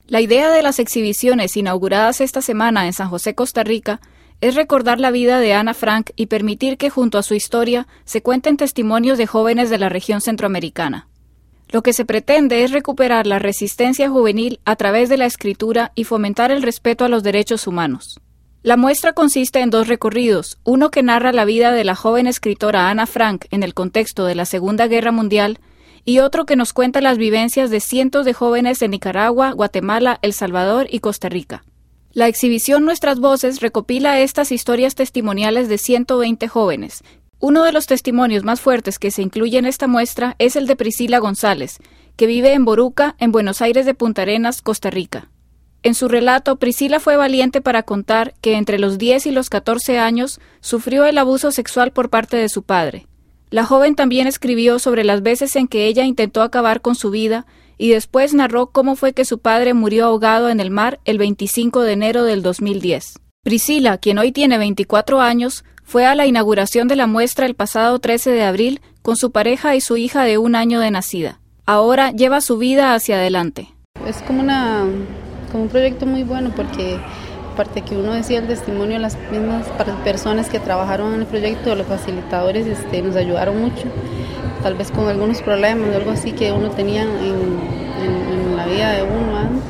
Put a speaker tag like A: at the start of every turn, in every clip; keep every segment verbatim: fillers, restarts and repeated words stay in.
A: La idea de las exhibiciones inauguradas esta semana en San José, Costa Rica, es recordar la vida de Ana Frank y permitir que junto a su historia se cuenten testimonios de jóvenes de la región centroamericana. Lo que se pretende es recuperar la resistencia juvenil a través de la escritura y fomentar el respeto a los derechos humanos. La muestra consiste en dos recorridos, uno que narra la vida de la joven escritora Ana Frank en el contexto de la Segunda Guerra Mundial y otro que nos cuenta las vivencias de cientos de jóvenes de Nicaragua, Guatemala, El Salvador y Costa Rica. La exhibición Nuestras Voces recopila estas historias testimoniales de ciento veinte jóvenes. Uno de los testimonios más fuertes que se incluye en esta muestra es el de Priscila González, que vive en Boruca, en Buenos Aires de Punta Arenas, Costa Rica. En su relato, Priscila fue valiente para contar que entre los diez y los catorce años sufrió el abuso sexual por parte de su padre. La joven también escribió sobre las veces en que ella intentó acabar con su vida y después narró cómo fue que su padre murió ahogado en el mar el veinticinco de enero del dos mil diez. Priscila, quien hoy tiene veinticuatro años, fue a la inauguración de la muestra el pasado trece de abril con su pareja y su hija de un año de nacida. Ahora lleva su vida hacia adelante.
B: Es como, una, como un proyecto muy bueno porque aparte que uno decía el testimonio de las mismas personas que trabajaron en el proyecto, los facilitadores este, nos ayudaron mucho, tal vez con algunos problemas o algo así que uno tenía en, en, en la vida de uno, ¿eh?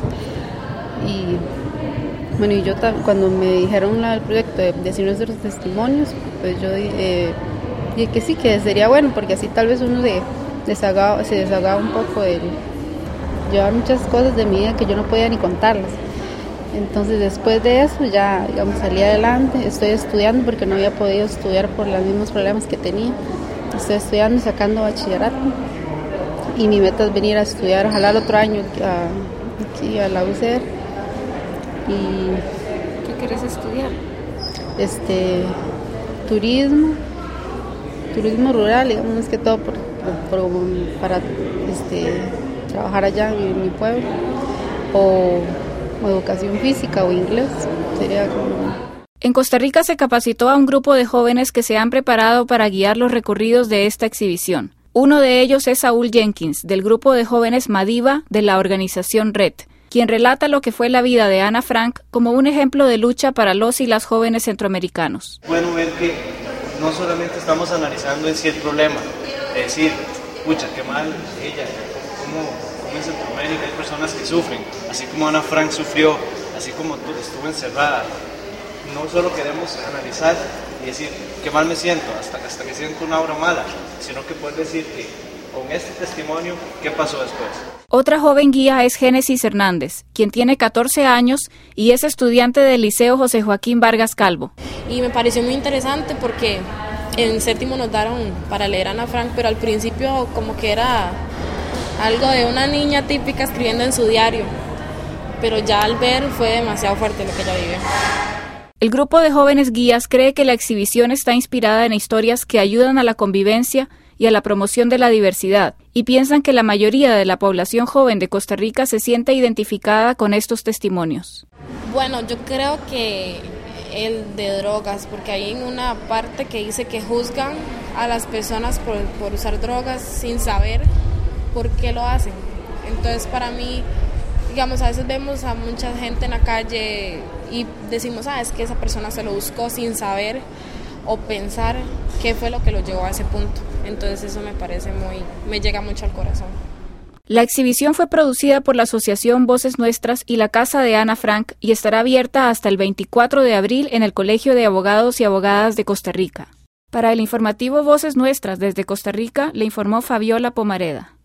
B: Y bueno, y yo cuando me dijeron la, el proyecto de decir nuestros testimonios, pues yo eh, dije que sí, que sería bueno, porque así tal vez uno se desahogaba, se desahogaba un poco de llevar muchas cosas de mi vida que yo no podía ni contarlas. Entonces después de eso ya, digamos, salí adelante, estoy estudiando porque no había podido estudiar por los mismos problemas que tenía. Estoy estudiando y sacando bachillerato y mi meta es venir a estudiar, ojalá el otro año a, aquí a la U C R.
A: Y ¿qué quieres estudiar?
B: Este, turismo, turismo rural, digamos, más que todo por, por, por, para este, trabajar allá en mi pueblo, o, o educación física o inglés, sería como...
A: En Costa Rica se capacitó a un grupo de jóvenes que se han preparado para guiar los recorridos de esta exhibición. Uno de ellos es Saúl Jenkins, del grupo de jóvenes Madiba de la organización Red, quien relata lo que fue la vida de Ana Frank como un ejemplo de lucha para los y las jóvenes centroamericanos.
C: Bueno, ver que no solamente estamos analizando en sí el problema, es decir, pucha, qué mal ella, cómo, cómo en Centroamérica hay personas que sufren, así como Ana Frank sufrió, así como tú estuvo encerrada. No solo queremos analizar y decir qué mal me siento, hasta, hasta que siento una obra mala, sino que poder decir que con este testimonio, ¿qué pasó después?
A: Otra joven guía es Génesis Hernández, quien tiene catorce años y es estudiante del Liceo José Joaquín Vargas Calvo.
D: Y me pareció muy interesante porque en séptimo nos daron para leer a Ana Frank, pero al principio como que era algo de una niña típica escribiendo en su diario, pero ya al ver fue demasiado fuerte lo que ella vivió.
A: El grupo de jóvenes guías cree que la exhibición está inspirada en historias que ayudan a la convivencia y a la promoción de la diversidad, y piensan que la mayoría de la población joven de Costa Rica se siente identificada con estos testimonios.
D: Bueno, yo creo que el de drogas, porque hay una parte que dice que juzgan a las personas por, por usar drogas sin saber por qué lo hacen. Entonces para mí, digamos, a veces vemos a mucha gente en la calle y decimos, ah, es que esa persona se lo buscó sin saber o pensar qué fue lo que lo llevó a ese punto. Entonces eso me parece muy, me llega mucho al corazón.
A: La exhibición fue producida por la Asociación Voces Nuestras y la Casa de Ana Frank y estará abierta hasta el veinticuatro de abril en el Colegio de Abogados y Abogadas de Costa Rica. Para el informativo Voces Nuestras desde Costa Rica, le informó Fabiola Pomareda.